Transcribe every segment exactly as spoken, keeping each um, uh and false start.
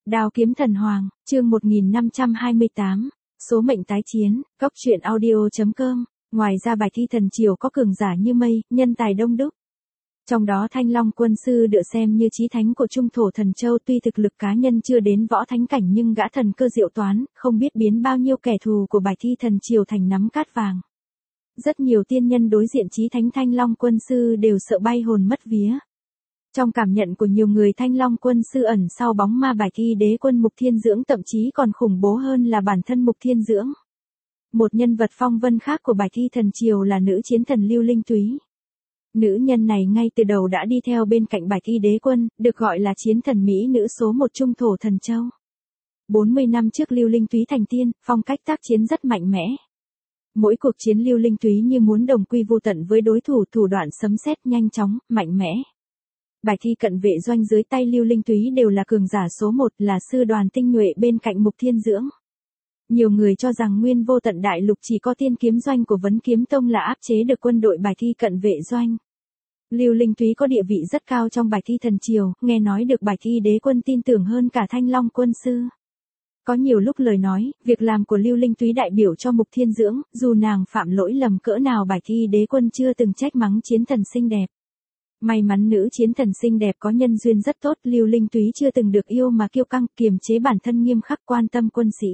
Đao kiếm thần hoàng, chương một nghìn năm trăm hai mươi tám, số mệnh tái chiến, góc truyện audio.com. Ngoài ra bài thi thần triều có cường giả như mây, nhân tài đông đúc. Trong đó Thanh Long quân sư được xem như chí thánh của Trung Thổ Thần Châu, tuy thực lực cá nhân chưa đến võ thánh cảnh nhưng gã thần cơ diệu toán, không biết biến bao nhiêu kẻ thù của bài thi thần triều thành nắm cát vàng. Rất nhiều tiên nhân đối diện chí thánh Thanh Long quân sư đều sợ bay hồn mất vía. Trong cảm nhận của nhiều người, Thanh Long quân sư ẩn sau bóng ma bài thi đế quân Mục Thiên Dưỡng thậm chí còn khủng bố hơn là bản thân Mục Thiên Dưỡng. Một nhân vật phong vân khác của bài thi thần triều là nữ chiến thần Lưu Linh Túy. Nữ nhân này ngay từ đầu đã đi theo bên cạnh bài thi đế quân, được gọi là chiến thần mỹ nữ số một Trung Thổ Thần Châu. bốn mươi năm trước Lưu Linh Túy thành tiên, phong cách tác chiến rất mạnh mẽ. Mỗi cuộc chiến Lưu Linh Túy như muốn đồng quy vô tận với đối thủ, thủ đoạn sấm sét nhanh chóng, mạnh mẽ. Bài thi cận vệ doanh dưới tay Lưu Linh Túy đều là cường giả số một, là sư đoàn tinh nhuệ bên cạnh Mục Thiên Dưỡng. Nhiều người cho rằng nguyên vô tận đại lục chỉ có tiên kiếm doanh của Vấn Kiếm Tông là áp chế được quân đội bài thi cận vệ doanh. Lưu Linh Túy có địa vị rất cao trong bài thi thần triều, nghe nói được bài thi đế quân tin tưởng hơn cả Thanh Long quân sư. Có nhiều lúc lời nói, việc làm của Lưu Linh Túy đại biểu cho Mục Thiên Dưỡng, dù nàng phạm lỗi lầm cỡ nào bài thi đế quân chưa từng trách mắng chiến thần xinh đẹp. May mắn nữ chiến thần xinh đẹp có nhân duyên rất tốt, Lưu Linh Túy chưa từng được yêu mà kiêu căng, kiềm chế bản thân nghiêm khắc, quan tâm quân sĩ.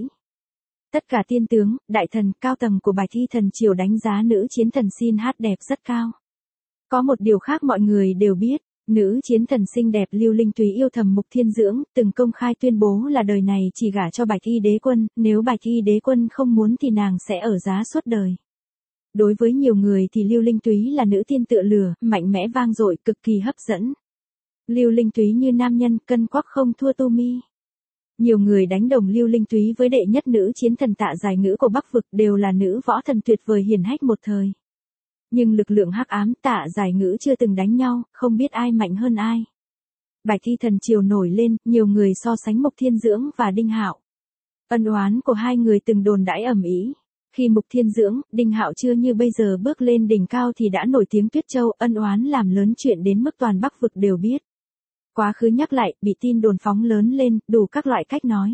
Tất cả tiên tướng, đại thần, cao tầng của bài thi thần triều đánh giá nữ chiến thần xin hát đẹp rất cao. Có một điều khác mọi người đều biết, nữ chiến thần xinh đẹp Lưu Linh Túy yêu thầm Mục Thiên Dưỡng, từng công khai tuyên bố là đời này chỉ gả cho bài thi đế quân, nếu bài thi đế quân không muốn thì nàng sẽ ở giá suốt đời. Đối với nhiều người thì Lưu Linh Túy là nữ tiên tựa lửa, mạnh mẽ vang dội, cực kỳ hấp dẫn. Lưu Linh Túy như nam nhân, cân quắc không thua Tu Mi. Nhiều người đánh đồng Lưu Linh Túy với đệ nhất nữ chiến thần Tạ Giải Ngữ của Bắc vực, đều là nữ võ thần tuyệt vời hiển hách một thời. Nhưng lực lượng hắc ám, Tạ Giải Ngữ chưa từng đánh nhau, không biết ai mạnh hơn ai. Bài thi thần triều nổi lên, nhiều người so sánh Mục Thiên Dưỡng và Đinh Hạo. Ân oán của hai người từng đồn đãi ầm ĩ. Khi Mục Thiên Dưỡng, Đinh Hạo chưa như bây giờ bước lên đỉnh cao thì đã nổi tiếng Tuyết Châu, ân oán làm lớn chuyện đến mức toàn Bắc vực đều biết. Quá khứ nhắc lại, bị tin đồn phóng lớn lên, đủ các loại cách nói.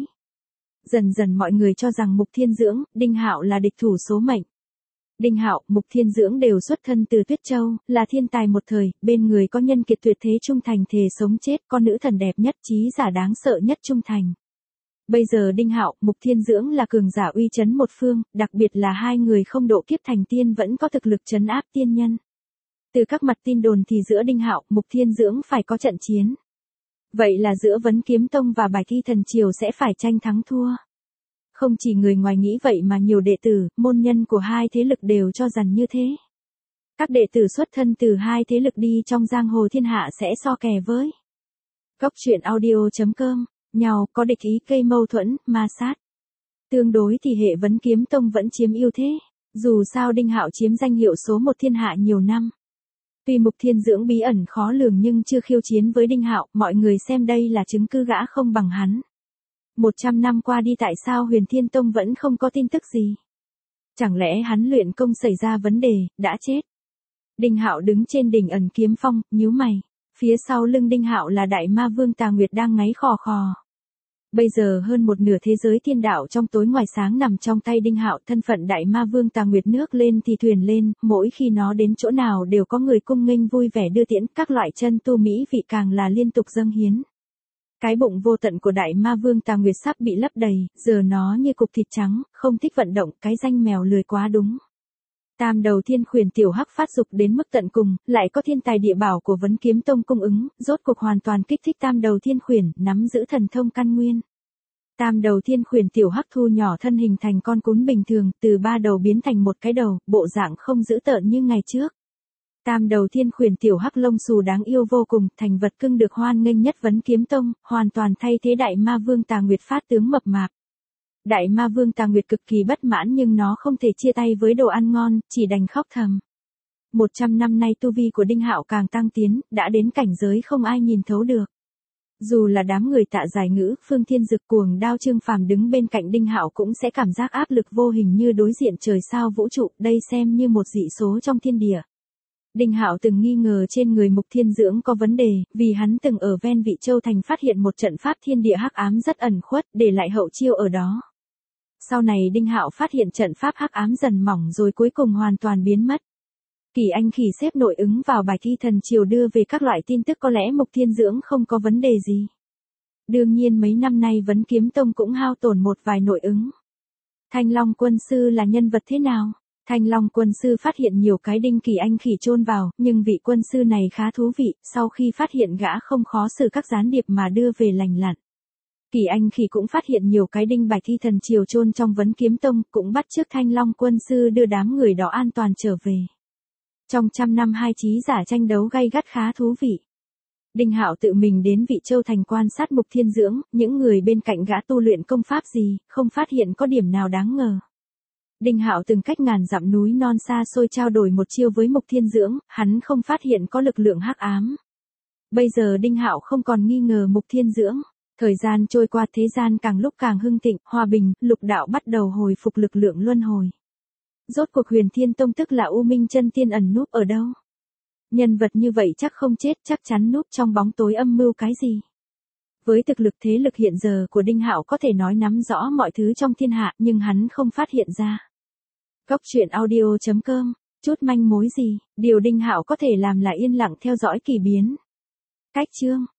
Dần dần mọi người cho rằng Mục Thiên Dưỡng, Đinh Hạo là địch thủ số mệnh. Đinh Hạo, Mục Thiên Dưỡng đều xuất thân từ Tuyết Châu, là thiên tài một thời, bên người có nhân kiệt tuyệt thế trung thành thề sống chết, có nữ thần đẹp nhất, trí giả đáng sợ nhất trung thành. Bây giờ Đinh Hạo, Mục Thiên Dưỡng là cường giả uy chấn một phương, đặc biệt là hai người không độ kiếp thành tiên vẫn có thực lực trấn áp tiên nhân. Từ các mặt tin đồn thì giữa Đinh Hạo, Mục Thiên Dưỡng phải có trận chiến. Vậy là giữa Vấn Kiếm Tông và bài thi thần triều sẽ phải tranh thắng thua. Không chỉ người ngoài nghĩ vậy mà nhiều đệ tử, môn nhân của hai thế lực đều cho rằng như thế. Các đệ tử xuất thân từ hai thế lực đi trong giang hồ thiên hạ sẽ so kè với. Góc truyện audio.com. Nhau, có địch ý gây mâu thuẫn, ma sát. Tương đối thì hệ Vấn Kiếm Tông vẫn chiếm ưu thế. Dù sao Đinh Hạo chiếm danh hiệu số một thiên hạ nhiều năm. Tuy Mục Thiên Dưỡng bí ẩn khó lường nhưng chưa khiêu chiến với Đinh Hạo, mọi người xem đây là chứng cứ gã không bằng hắn. Một trăm năm qua đi tại sao Huyền Thiên Tông vẫn không có tin tức gì? Chẳng lẽ hắn luyện công xảy ra vấn đề, đã chết? Đinh Hạo đứng trên đỉnh ẩn kiếm phong, nhíu mày. Phía sau lưng Đinh Hạo là đại ma vương Tà Nguyệt đang ngáy khò khò. Bây giờ hơn một nửa thế giới thiên đạo trong tối ngoài sáng nằm trong tay Đinh Hạo, thân phận đại ma vương Tà Nguyệt nước lên thì thuyền lên, mỗi khi nó đến chỗ nào đều có người cung nghênh vui vẻ đưa tiễn, các loại chân tu mỹ vị càng là liên tục dâng hiến. Cái bụng vô tận của đại ma vương Tà Nguyệt sắp bị lấp đầy, giờ nó như cục thịt trắng, không thích vận động, cái danh mèo lười quá đúng. Tam đầu thiên khuyển tiểu hắc phát dục đến mức tận cùng, lại có thiên tài địa bảo của Vấn Kiếm Tông cung ứng, rốt cuộc hoàn toàn kích thích tam đầu thiên khuyển, nắm giữ thần thông căn nguyên. Tam đầu thiên khuyển tiểu hắc thu nhỏ thân hình thành con cún bình thường, từ ba đầu biến thành một cái đầu, bộ dạng không dữ tợn như ngày trước. Tam đầu thiên khuyển tiểu hắc lông xù đáng yêu vô cùng, thành vật cưng được hoan nghênh nhất Vấn Kiếm Tông, hoàn toàn thay thế đại ma vương Tà Nguyệt phát tướng mập mạp. Đại ma vương Tà Nguyệt cực kỳ bất mãn nhưng nó không thể chia tay với đồ ăn ngon, chỉ đành khóc thầm. Một trăm năm nay tu vi của Đinh Hạo càng tăng tiến, đã đến cảnh giới không ai nhìn thấu được. Dù là đám người Tạ Giải Ngữ, Phương Thiên Dực, Cuồng Đao, Trương Phàm đứng bên cạnh Đinh Hạo cũng sẽ cảm giác áp lực vô hình như đối diện trời sao vũ trụ, đây xem như một dị số trong thiên địa. Đinh Hạo từng nghi ngờ trên người Mục Thiên Dưỡng có vấn đề, vì hắn từng ở ven Vị Châu Thành phát hiện một trận pháp thiên địa hắc ám rất ẩn khuất, để lại hậu chiêu ở đó. Sau này Đinh Hạo phát hiện trận pháp hắc ám dần mỏng rồi cuối cùng hoàn toàn biến mất. Kỳ Anh Khỉ xếp nội ứng vào bài thi thần triều đưa về các loại tin tức có lẽ Mục Thiên Dưỡng không có vấn đề gì. Đương nhiên mấy năm nay Vấn Kiếm Tông cũng hao tổn một vài nội ứng. Thanh Long Quân Sư là nhân vật thế nào? Thanh Long Quân Sư phát hiện nhiều cái đinh Kỳ Anh Khỉ chôn vào, nhưng vị quân sư này khá thú vị, sau khi phát hiện gã không khó xử các gián điệp mà đưa về lành lặn. Kỳ Anh Khỉ cũng phát hiện nhiều cái đinh bài thi thần triều chôn trong Vấn Kiếm Tông, cũng bắt chước Thanh Long Quân Sư đưa đám người đó an toàn trở về. Trong trăm năm hai chí giả tranh đấu gay gắt khá thú vị. Đinh Hạo tự mình đến Vị Châu Thành quan sát Mục Thiên Dưỡng, những người bên cạnh gã tu luyện công pháp gì, không phát hiện có điểm nào đáng ngờ. Đinh Hạo từng cách ngàn dặm núi non xa xôi trao đổi một chiêu với Mục Thiên Dưỡng, hắn không phát hiện có lực lượng hắc ám. Bây giờ Đinh Hạo không còn nghi ngờ Mục Thiên Dưỡng. Thời gian trôi qua, thế gian càng lúc càng hưng thịnh, hòa bình, lục đạo bắt đầu hồi phục lực lượng luân hồi. Rốt cuộc Huyền Thiên Tông tức là U Minh Chân Tiên ẩn núp ở đâu? Nhân vật như vậy chắc không chết, chắc chắn núp trong bóng tối âm mưu cái gì. Với thực lực thế lực hiện giờ của Đinh Hạo có thể nói nắm rõ mọi thứ trong thiên hạ, nhưng hắn không phát hiện ra. Góc truyện audio chấm com, chút manh mối gì, điều Đinh Hạo có thể làm là yên lặng theo dõi kỳ biến. Cách chương